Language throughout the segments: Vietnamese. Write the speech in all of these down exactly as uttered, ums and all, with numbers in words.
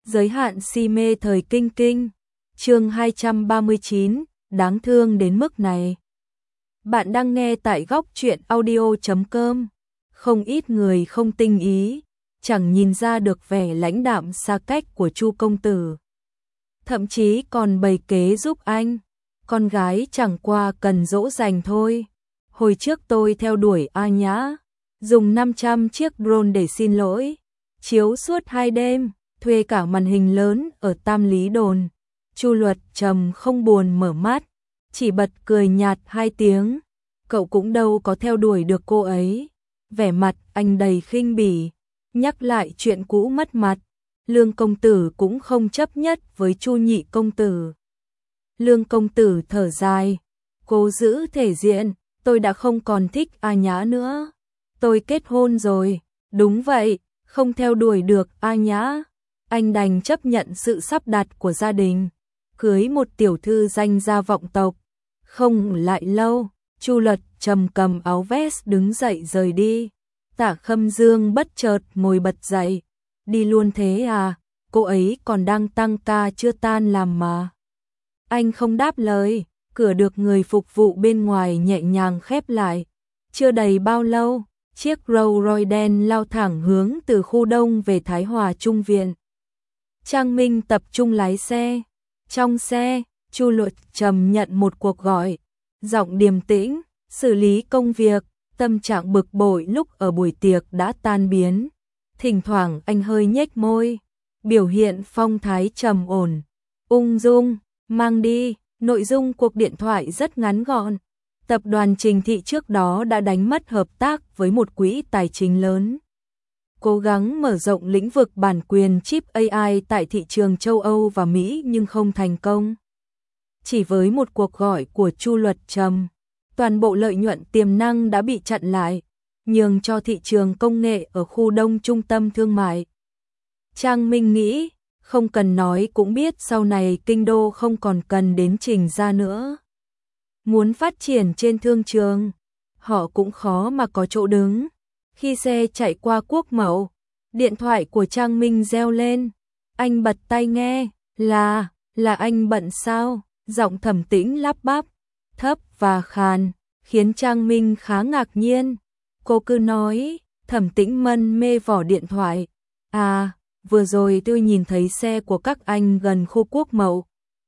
Giới hạn si mê thời kinh kinh. Chương hai trăm ba mươi chín, đáng thương đến mức này. Bạn đang nghe tại góc truyện audio chấm com. Không ít người không tinh ý, chẳng nhìn ra được vẻ lãnh đạm xa cách của Chu công tử. Thậm chí còn bày kế giúp anh. Con gái chẳng qua cần dỗ dành thôi. Hồi trước tôi theo đuổi A Nhã, dùng năm trăm chiếc drone để xin lỗi, chiếu suốt hai đêm, thuê cả màn hình lớn ở Tam Lý Đồn. Chu Luật Trầm không buồn mở mắt, chỉ bật cười nhạt hai tiếng. Cậu cũng đâu có theo đuổi được cô ấy. Vẻ mặt anh đầy khinh bỉ, nhắc lại chuyện cũ mất mặt. Lương công tử cũng không chấp nhất với Chu nhị công tử. Lương công tử thở dài, cố giữ thể diện, tôi đã không còn thích A Nhã nữa. Tôi kết hôn rồi. Đúng vậy, không theo đuổi được A Nhã, anh đành chấp nhận sự sắp đặt của gia đình, cưới một tiểu thư danh gia vọng tộc. Không lại lâu, Chu Luật Trầm cầm áo vest đứng dậy rời đi. Tạ Khâm Dương bất chợt ngồi bật dậy. Đi luôn thế à? Cô ấy còn đang tăng ca chưa tan làm mà. Anh không đáp lời, cửa được người phục vụ bên ngoài nhẹ nhàng khép lại. Chưa đầy bao lâu, chiếc Rolls Royce đen lao thẳng hướng từ khu đông về Thái Hòa Trung Viện. Trang Minh tập trung lái xe. Trong xe, Chu Luật Trầm nhận một cuộc gọi, giọng điềm tĩnh, xử lý công việc, tâm trạng bực bội lúc ở buổi tiệc đã tan biến. Thỉnh thoảng anh hơi nhếch môi, biểu hiện phong thái trầm ổn, ung dung. Mang đi. Nội dung cuộc điện thoại rất ngắn gọn. Tập đoàn Trình Thị trước đó đã đánh mất hợp tác với một quỹ tài chính lớn, cố gắng mở rộng lĩnh vực bản quyền chip a i tại thị trường châu Âu và Mỹ nhưng không thành công. Chỉ với một cuộc gọi của Chu Luật Trầm, toàn bộ lợi nhuận tiềm năng đã bị chặn lại, nhường cho thị trường công nghệ ở khu đông trung tâm thương mại. Trang Minh nghĩ, không cần nói cũng biết sau này kinh đô không còn cần đến Trình gia nữa. Muốn phát triển trên thương trường, họ cũng khó mà có chỗ đứng. Khi xe chạy qua Quốc Mậu, điện thoại của Trang Minh reo lên. Anh bật tai nghe, là, là anh bận sao? Giọng Thẩm Tĩnh lắp bắp, thấp và khàn, khiến Trang Minh khá ngạc nhiên. Cô cứ nói, Thẩm Tĩnh mân mê vỏ điện thoại. À, vừa rồi tôi nhìn thấy xe của các anh gần khu Quốc Mậu.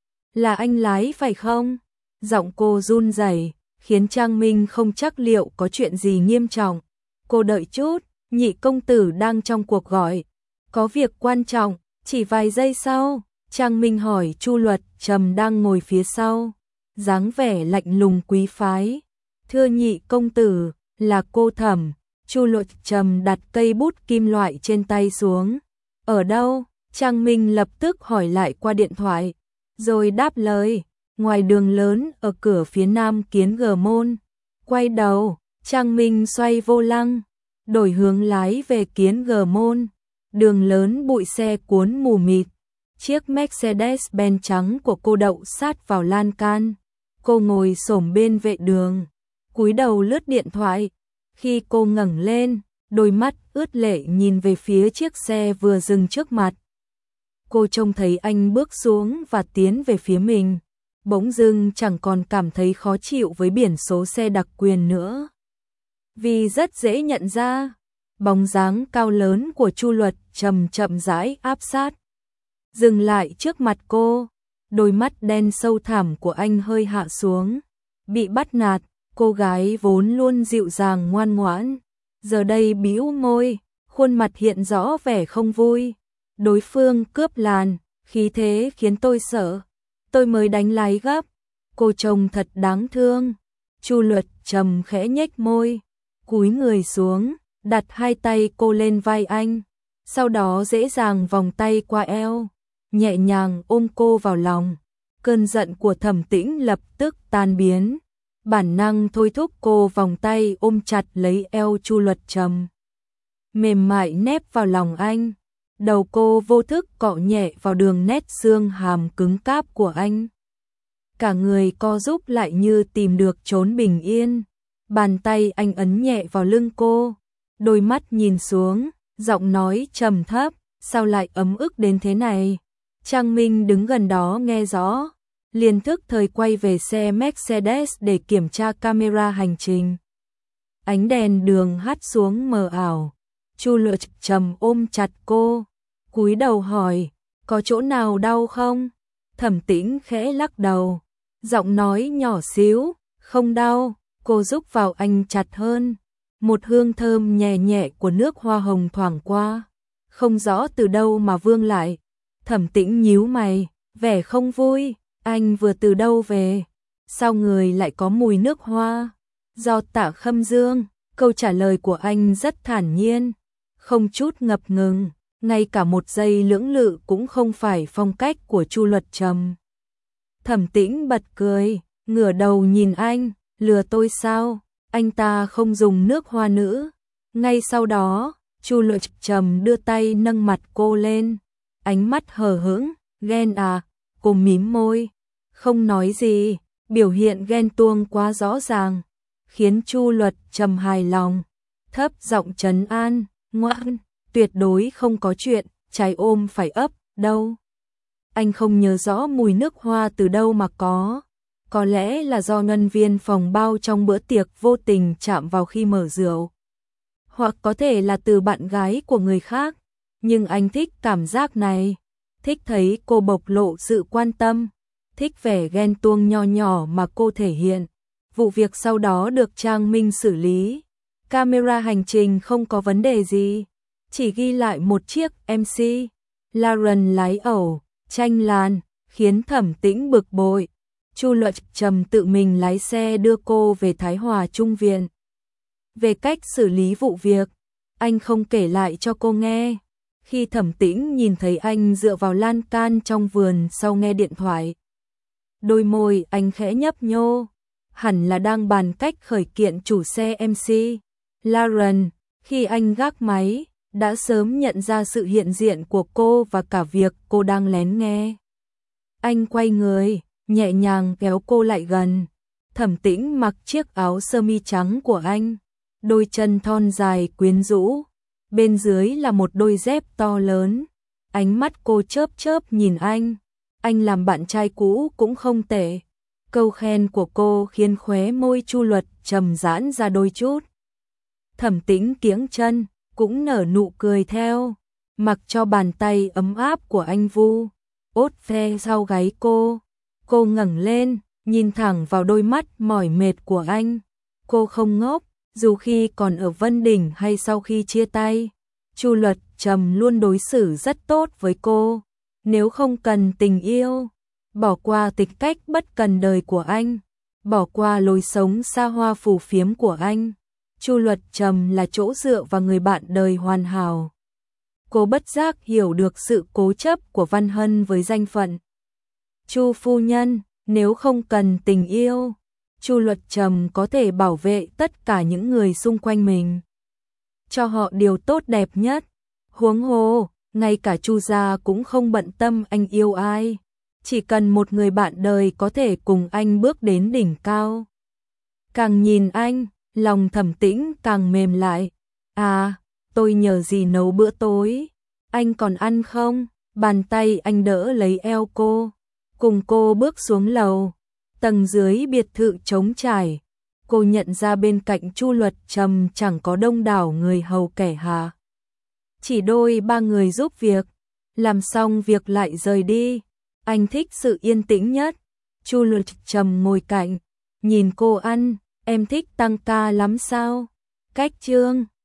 Là anh lái phải không? Giọng cô run rẩy, khiến Trang Minh không chắc liệu có chuyện gì nghiêm trọng. Cô đợi chút, nhị công tử đang trong cuộc gọi. Có việc quan trọng, chỉ vài giây sau, Trang Minh hỏi Chu Luật Trầm đang ngồi phía sau, dáng vẻ lạnh lùng quý phái. Thưa nhị công tử, là cô Thẩm. Chu Luật Trầm đặt cây bút kim loại trên tay xuống. Ở đâu? Trang Minh lập tức hỏi lại qua điện thoại, rồi đáp lời, ngoài đường lớn ở cửa phía nam Kiến G Môn. Quay đầu, Trang Minh xoay vô lăng, đổi hướng lái về Kiến G Môn. Đường lớn bụi xe cuốn mù mịt, chiếc Mercedes-Benz trắng của cô đậu sát vào lan can. Cô ngồi xổm bên vệ đường, cúi đầu lướt điện thoại. Khi cô ngẩng lên, đôi mắt ướt lệ nhìn về phía chiếc xe vừa dừng trước mặt. Cô trông thấy anh bước xuống và tiến về phía mình. Bỗng dưng chẳng còn cảm thấy khó chịu với biển số xe đặc quyền nữa. Vì rất dễ nhận ra, bóng dáng cao lớn của Chu Luật Trầm chậm rãi áp sát, dừng lại trước mặt cô. Đôi mắt đen sâu thẳm của anh hơi hạ xuống. Bị bắt nạt, cô gái vốn luôn dịu dàng ngoan ngoãn, giờ đây bĩu môi, khuôn mặt hiện rõ vẻ không vui. Đối phương cướp làn, khí thế khiến tôi sợ. Tôi mới đánh lái gấp. Cô trông thật đáng thương. Chu Luật Trầm khẽ nhếch môi, cúi người xuống, đặt hai tay cô lên vai anh, sau đó dễ dàng vòng tay qua eo, nhẹ nhàng ôm cô vào lòng. Cơn giận của Thẩm Tĩnh lập tức tan biến, bản năng thôi thúc cô vòng tay ôm chặt lấy eo Chu Luật Trầm, mềm mại nép vào lòng anh. Đầu cô vô thức cọ nhẹ vào đường nét xương hàm cứng cáp của anh. Cả người co rúm lại như tìm được chốn bình yên. Bàn tay anh ấn nhẹ vào lưng cô, đôi mắt nhìn xuống, giọng nói trầm thấp, sao lại ấm ức đến thế này? Trang Minh đứng gần đó nghe rõ, liền thức thời quay về xe Mercedes để kiểm tra camera hành trình. Ánh đèn đường hắt xuống mờ ảo, Chu Lệ Trầm ôm chặt cô, cúi đầu hỏi, có chỗ nào đau không? Thẩm Tĩnh khẽ lắc đầu, giọng nói nhỏ xíu, không đau. Cô giúp vào anh chặt hơn, một hương thơm nhẹ nhẹ của nước hoa hồng thoảng qua, không rõ từ đâu mà vương lại. Thẩm Tĩnh nhíu mày, vẻ không vui, anh vừa từ đâu về, sao người lại có mùi nước hoa? Do Tạ Khâm Dương. Câu trả lời của anh rất thản nhiên, không chút ngập ngừng, ngay cả một giây lưỡng lự cũng không phải phong cách của Chu Luật Trầm. Thẩm Tĩnh bật cười, ngửa đầu nhìn anh, lừa tôi sao? Anh ta không dùng nước hoa nữ. Ngay sau đó, Chu Luật Trầm đưa tay nâng mặt cô lên, ánh mắt hờ hững, ghen à? Cô mím môi, không nói gì, biểu hiện ghen tuông quá rõ ràng, khiến Chu Luật Trầm hài lòng, thấp giọng trấn an, ngoan, tuyệt đối không có chuyện, trái ôm phải ấp, đâu. Anh không nhớ rõ mùi nước hoa từ đâu mà có, có lẽ là do nhân viên phòng bao trong bữa tiệc vô tình chạm vào khi mở rượu, hoặc có thể là từ bạn gái của người khác, nhưng anh thích cảm giác này, thích thấy cô bộc lộ sự quan tâm, thích vẻ ghen tuông nho nhỏ mà cô thể hiện. Vụ việc sau đó được Trang Minh xử lý, camera hành trình không có vấn đề gì, chỉ ghi lại một chiếc em xê Lauren lái ẩu, tranh làn, khiến Thẩm Tĩnh bực bội. Chu Luật Trầm tự mình lái xe đưa cô về Thái Hòa Trung viện. Về cách xử lý vụ việc, anh không kể lại cho cô nghe. Khi Thẩm Tĩnh nhìn thấy anh dựa vào lan can trong vườn sau nghe điện thoại, đôi môi anh khẽ nhấp nhô, hẳn là đang bàn cách khởi kiện chủ xe em xê Lauren. Khi anh gác máy, đã sớm nhận ra sự hiện diện của cô và cả việc cô đang lén nghe. Anh quay người, nhẹ nhàng kéo cô lại gần. Thẩm Tĩnh mặc chiếc áo sơ mi trắng của anh, đôi chân thon dài quyến rũ, bên dưới là một đôi dép to lớn. Ánh mắt cô chớp chớp nhìn anh, anh làm bạn trai cũ cũng không tệ. Câu khen của cô khiến khóe môi Chu Luật Trầm giãn ra đôi chút. Thẩm Tĩnh kiếng chân, cũng nở nụ cười theo, mặc cho bàn tay ấm áp của anh vu ốt ve sau gáy cô. Cô ngẩng lên, nhìn thẳng vào đôi mắt mỏi mệt của anh. Cô không ngốc, dù khi còn ở Vân Đỉnh hay sau khi chia tay, Chu Luật Trầm luôn đối xử rất tốt với cô. Nếu không cần tình yêu, bỏ qua tịch cách bất cần đời của anh, bỏ qua lối sống xa hoa phù phiếm của anh, Chu Luật Trầm là chỗ dựa và người bạn đời hoàn hảo. Cô bất giác hiểu được sự cố chấp của Văn Hân với danh phận Chu phu nhân. Nếu không cần tình yêu, Chu Luật Trầm có thể bảo vệ tất cả những người xung quanh mình, cho họ điều tốt đẹp nhất. Huống hồ, ngay cả Chu gia cũng không bận tâm anh yêu ai, chỉ cần một người bạn đời có thể cùng anh bước đến đỉnh cao. Càng nhìn anh, lòng Thẩm Tĩnh càng mềm lại. À, tôi nhờ gì nấu bữa tối, anh còn ăn không? Bàn tay anh đỡ lấy eo cô, cùng cô bước xuống lầu. Tầng dưới biệt thự trống trải, cô nhận ra bên cạnh Chu Luật Trầm chẳng có đông đảo người hầu kẻ hạ, chỉ đôi ba người giúp việc. Làm xong việc lại rời đi. Anh thích sự yên tĩnh nhất. Chu Luật Trầm ngồi cạnh, nhìn cô ăn. Em thích tăng ca lắm sao? Cách chương